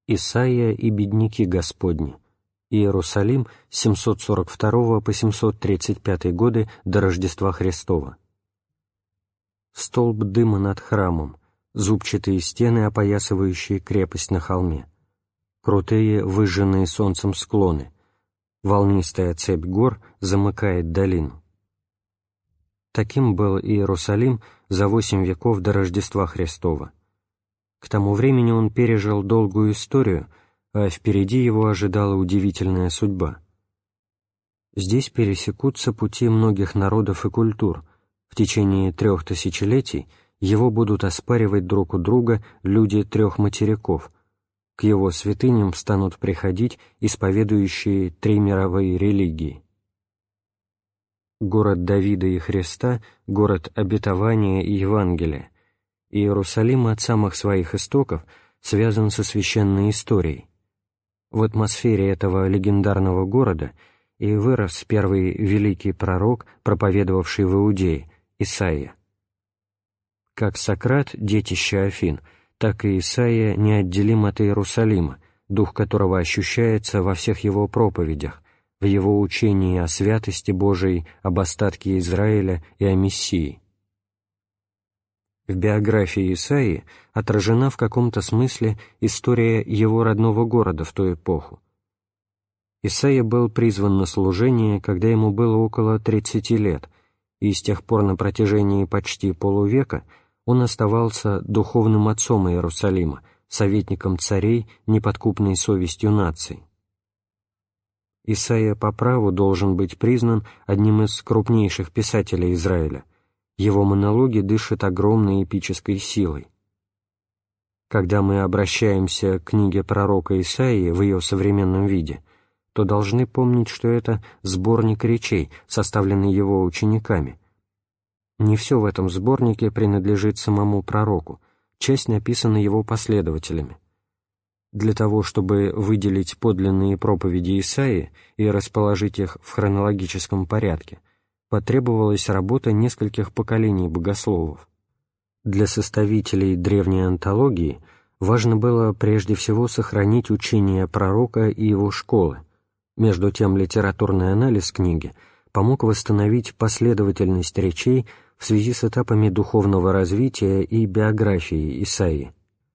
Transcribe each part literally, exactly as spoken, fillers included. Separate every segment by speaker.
Speaker 1: Исаия и бедняки Господни. Иерусалим с семьсот сорок второго по семьсот тридцать пятый годы до Рождества Христова. Столб дыма над храмом, зубчатые стены, опоясывающие крепость на холме, крутые, выжженные солнцем склоны, волнистая цепь гор замыкает долину. Таким был Иерусалим за восемь веков до Рождества Христова. К тому времени он пережил долгую историю, а впереди его ожидала удивительная судьба. Здесь пересекутся пути многих народов и культур. В течение трех тысячелетий его будут оспаривать друг у друга люди трех материков. К его святыням станут приходить исповедующие три мировые религии. Город Давида и Христа, город обетования и Евангелия, Иерусалим от самых своих истоков связан со священной историей. В атмосфере этого легендарного города и вырос первый великий пророк, проповедовавший в Иудее, Исаия. Как Сократ, детище Афин, так и Исаия неотделим от Иерусалима, дух которого ощущается во всех его проповедях, в его учении о святости Божией, об остатке Израиля и о Мессии. В биографии Исаии отражена в каком-то смысле история его родного города в ту эпоху. Исаия был призван на служение, когда ему было около тридцати лет, и с тех пор на протяжении почти полувека он оставался духовным отцом Иерусалима, советником царей, неподкупной совестью наций. Исаия по праву должен быть признан одним из крупнейших писателей Израиля. Его монологи дышат огромной эпической силой. Когда мы обращаемся к книге пророка Исаии в ее современном виде, то должны помнить, что это сборник речей, составленный его учениками. Не все в этом сборнике принадлежит самому пророку, часть написана его последователями. Для того, чтобы выделить подлинные проповеди Исаии и расположить их в хронологическом порядке, потребовалась работа нескольких поколений богословов. Для составителей древней антологии важно было прежде всего сохранить учение пророка и его школы. Между тем литературный анализ книги помог восстановить последовательность речей в связи с этапами духовного развития и биографии Исаии.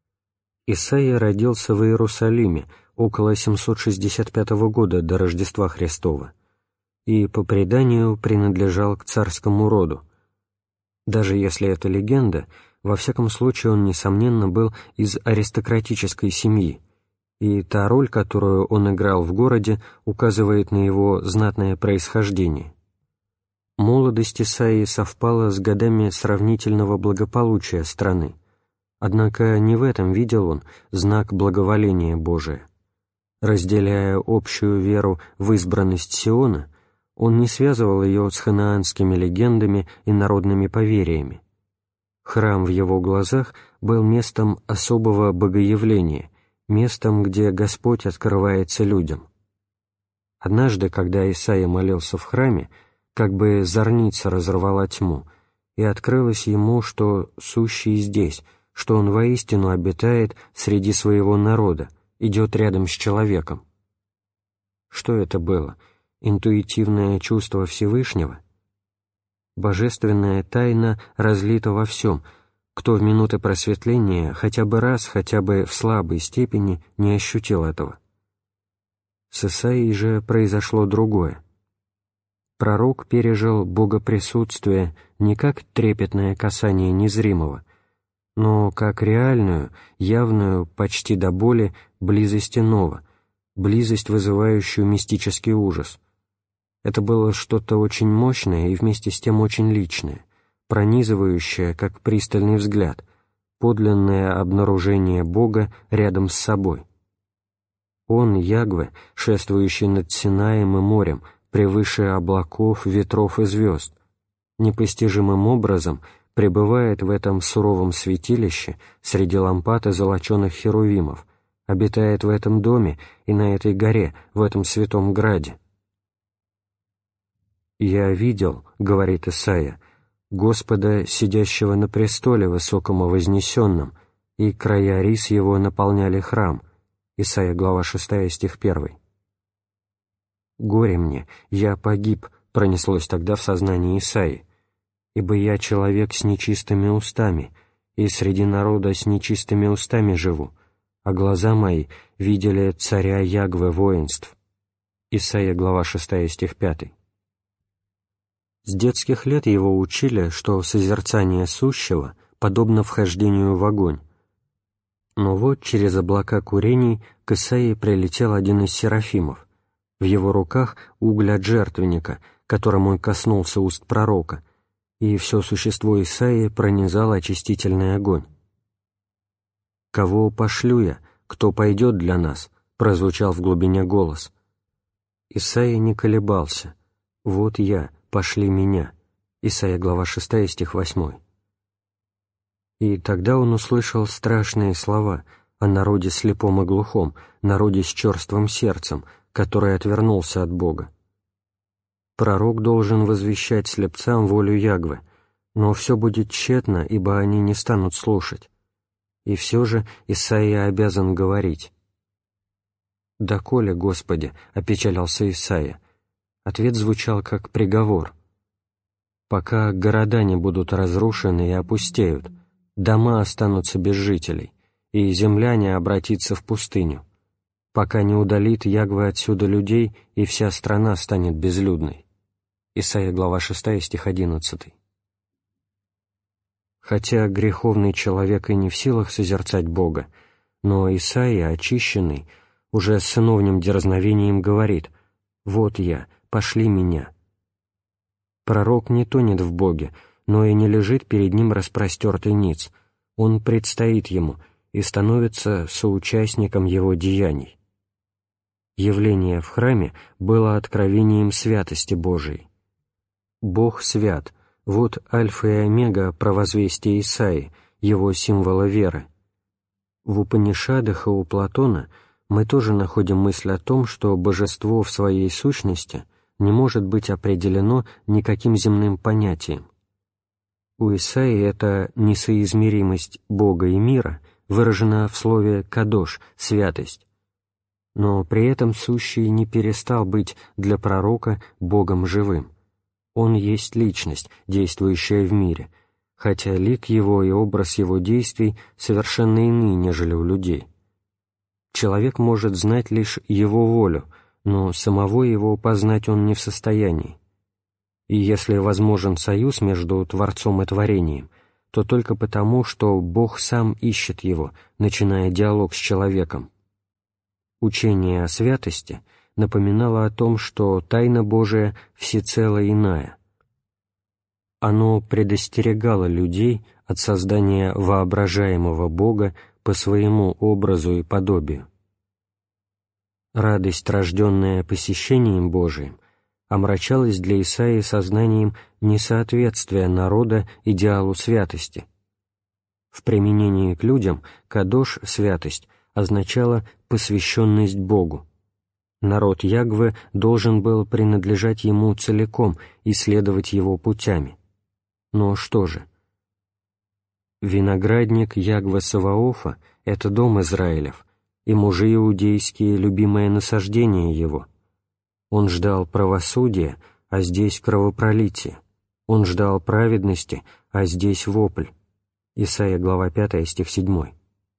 Speaker 1: Исаия родился в Иерусалиме около семьсот шестьдесят пятого года до Рождества Христова и, по преданию, принадлежал к царскому роду. Даже если это легенда, во всяком случае он, несомненно, был из аристократической семьи, и та роль, которую он играл в городе, указывает на его знатное происхождение. Молодость Исаии совпала с годами сравнительного благополучия страны, однако не в этом видел он знак благоволения Божия. Разделяя общую веру в избранность Сиона, он не связывал ее с ханаанскими легендами и народными поверьями. Храм в его глазах был местом особого богоявления, местом, где Господь открывается людям. Однажды, когда Исаия молился в храме, как бы зорница разорвала тьму, и открылось ему, что сущий здесь, что он воистину обитает среди своего народа, идет рядом с человеком. Что это было? Интуитивное чувство Всевышнего? Божественная тайна разлита во всем, кто в минуты просветления хотя бы раз, хотя бы в слабой степени не ощутил этого. С Исаией же произошло другое. Пророк пережил богоприсутствие не как трепетное касание незримого, но как реальную, явную, почти до боли, близость иного, близость, вызывающую мистический ужас. Это было что-то очень мощное и вместе с тем очень личное, пронизывающее, как пристальный взгляд, подлинное обнаружение Бога рядом с собой. Он, Ягве, шествующий над Синаем и морем, превыше облаков, ветров и звезд, непостижимым образом пребывает в этом суровом святилище среди лампад и золоченых херувимов, обитает в этом доме и на этой горе, в этом святом граде. «Я видел, — говорит Исаия, — Господа, сидящего на престоле высоком и вознесенном, и края рис его наполняли храм, Исайя, глава шестая, стих первый. «Горе мне, я погиб», пронеслось тогда в сознании Исаии, «ибо я человек с нечистыми устами, и среди народа с нечистыми устами живу, а глаза мои видели царя Ягве воинств». Исайя, глава шестая, стих пятый. С детских лет его учили, что созерцание сущего подобно вхождению в огонь. Но вот через облака курений к Исаии прилетел один из серафимов. В его руках уголь от жертвенника, которым он коснулся уст пророка, и все существо Исаии пронизал очистительный огонь. «Кого пошлю я? Кто пойдет для нас?» — прозвучал в глубине голос. Исаия не колебался. «Вот я, пошли меня». Исайя, глава шестая, стих восьмой. И тогда он услышал страшные слова о народе слепом и глухом, народе с черствым сердцем, который отвернулся от Бога. Пророк должен возвещать слепцам волю Ягве, но все будет тщетно, ибо они не станут слушать. И все же Исаия обязан говорить. «Доколе, Господи?» — опечалился Исаия. Ответ звучал как приговор. «Пока города не будут разрушены и опустеют, дома останутся без жителей, и земля не обратится в пустыню, пока не удалит Ягве отсюда людей, и вся страна станет безлюдной». Исайя, глава шестая, стих одиннадцатый. Хотя греховный человек и не в силах созерцать Бога, но Исаия, очищенный, уже с сыновним дерзновением говорит: «Вот я, пошли меня». Пророк не тонет в Боге, но и не лежит перед ним распростертый ниц. Он предстоит ему и становится соучастником его деяний. Явление в храме было откровением святости Божией. Бог свят — вот альфа и омега провозвестия Исаии, его символа веры. В Упанишадах и у Платона мы тоже находим мысль о том, что божество в своей сущности не может быть определено никаким земным понятием. У Исаии эта несоизмеримость Бога и мира выражена в слове «кадош» — «святость». Но при этом сущий не перестал быть для пророка Богом живым. Он есть личность, действующая в мире, хотя лик его и образ его действий совершенно иные, нежели у людей. Человек может знать лишь его волю, но самого его познать он не в состоянии. И если возможен союз между Творцом и творением, то только потому, что Бог сам ищет его, начиная диалог с человеком. Учение о святости напоминало о том, что тайна Божия всецело иная. Оно предостерегало людей от создания воображаемого Бога по своему образу и подобию. Радость, рожденная посещением Божиим, омрачалась для Исаии сознанием несоответствия народа идеалу святости. В применении к людям «кадош» — святость означала посвященность Богу. Народ Ягве должен был принадлежать ему целиком и следовать его путями. Но что же? Виноградник Ягве Саваофа — это дом Израилев, и мужи иудейские — любимое насаждение его. Он ждал правосудия, а здесь кровопролитие. Он ждал праведности, а здесь вопль. Исайя, глава пятая, стих седьмой.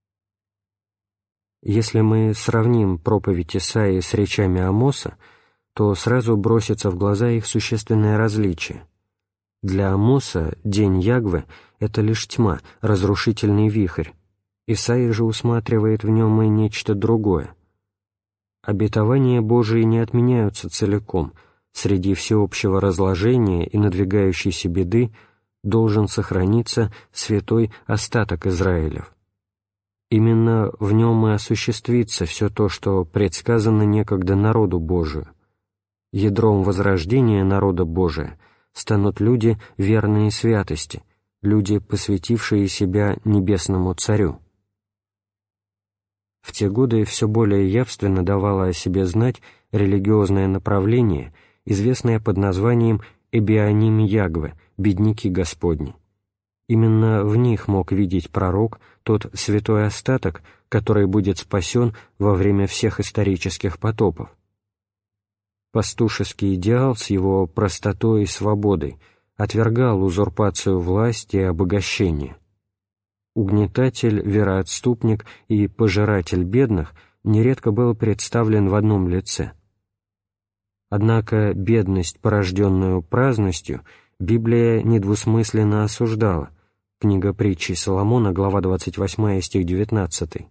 Speaker 1: Если мы сравним проповедь Исаии с речами Амоса, то сразу бросится в глаза их существенное различие. Для Амоса день Ягве — это лишь тьма, разрушительный вихрь. Исаия же усматривает в нем и нечто другое. Обетования Божии не отменяются целиком. Среди всеобщего разложения и надвигающейся беды должен сохраниться святой остаток Израилев. Именно в нем и осуществится все то, что предсказано некогда народу Божию. Ядром возрождения народа Божия станут люди верные святости, люди, посвятившие себя небесному Царю. В те годы все более явственно давало о себе знать религиозное направление, известное под названием «Эбианим Ягве» — «Бедняки Господни». Именно в них мог видеть пророк тот святой остаток, который будет спасен во время всех исторических потопов. Пастушеский идеал с его простотой и свободой отвергал узурпацию власти и обогащения. Угнетатель, вероотступник и пожиратель бедных нередко был представлен в одном лице. Однако бедность, порожденную праздностью, Библия недвусмысленно осуждала. Книга притчей Соломона, глава двадцать восьмая, стих девятнадцатый.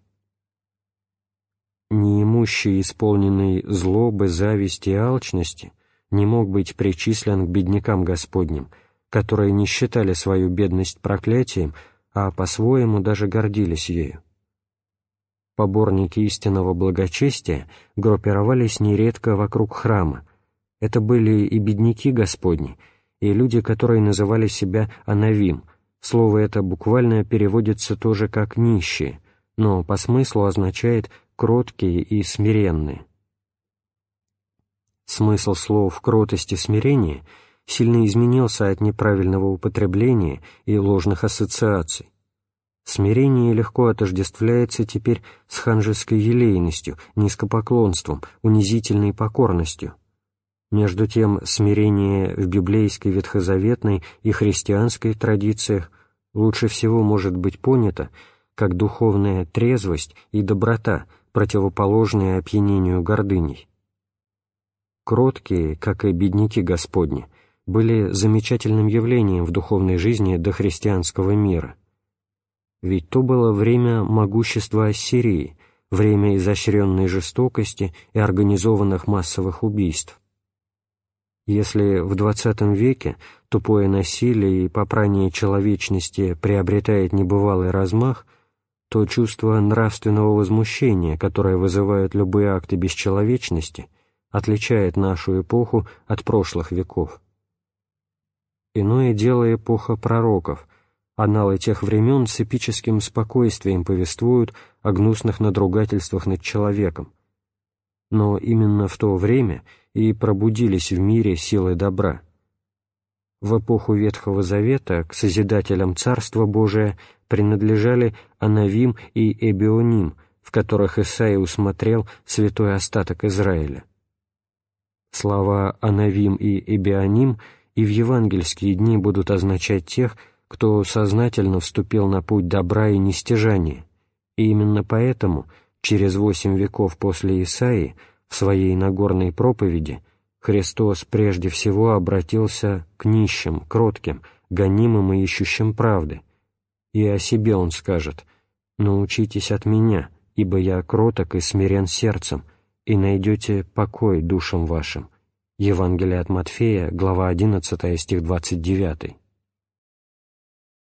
Speaker 1: Неимущий, исполненный злобы, зависти и алчности, не мог быть причислен к беднякам Господним, которые не считали свою бедность проклятием, а по-своему даже гордились ею. Поборники истинного благочестия группировались нередко вокруг храма. Это были и бедняки Господни, и люди, которые называли себя анавим. Слово это буквально переводится тоже как «нищие», но по смыслу означает «кроткие» и «смиренные». Смысл слов «кротость» и «смирение» сильно изменился от неправильного употребления и ложных ассоциаций. Смирение легко отождествляется теперь с ханжеской елейностью, низкопоклонством, унизительной покорностью. Между тем, смирение в библейской, ветхозаветной и христианской традициях лучше всего может быть понято как духовная трезвость и доброта, противоположные опьянению гордыней. Кроткие, как и бедняки Господни, были замечательным явлением в духовной жизни дохристианского мира. Ведь то было время могущества Ассирии, время изощренной жестокости и организованных массовых убийств. Если в двадцатом веке тупое насилие и попрание человечности приобретает небывалый размах, то чувство нравственного возмущения, которое вызывают любые акты бесчеловечности, отличает нашу эпоху от прошлых веков. Иное дело эпоха пророков. Анналы тех времен с эпическим спокойствием повествуют о гнусных надругательствах над человеком. Но именно в то время и пробудились в мире силы добра. В эпоху Ветхого Завета к созидателям Царства Божия принадлежали Анавим и Эбионим, в которых Исаия усмотрел святой остаток Израиля. Слова Анавим и Эбионим и в евангельские дни будут означать тех, кто сознательно вступил на путь добра и нестяжания, и именно поэтому через восемь веков после Исаии в своей Нагорной проповеди Христос прежде всего обратился к нищим, кротким, гонимым и ищущим правды, и о себе Он скажет: «Научитесь от Меня, ибо Я кроток и смирен сердцем, и найдете покой душам вашим». Евангелие от Матфея, глава одиннадцатая, стих двадцать девятый.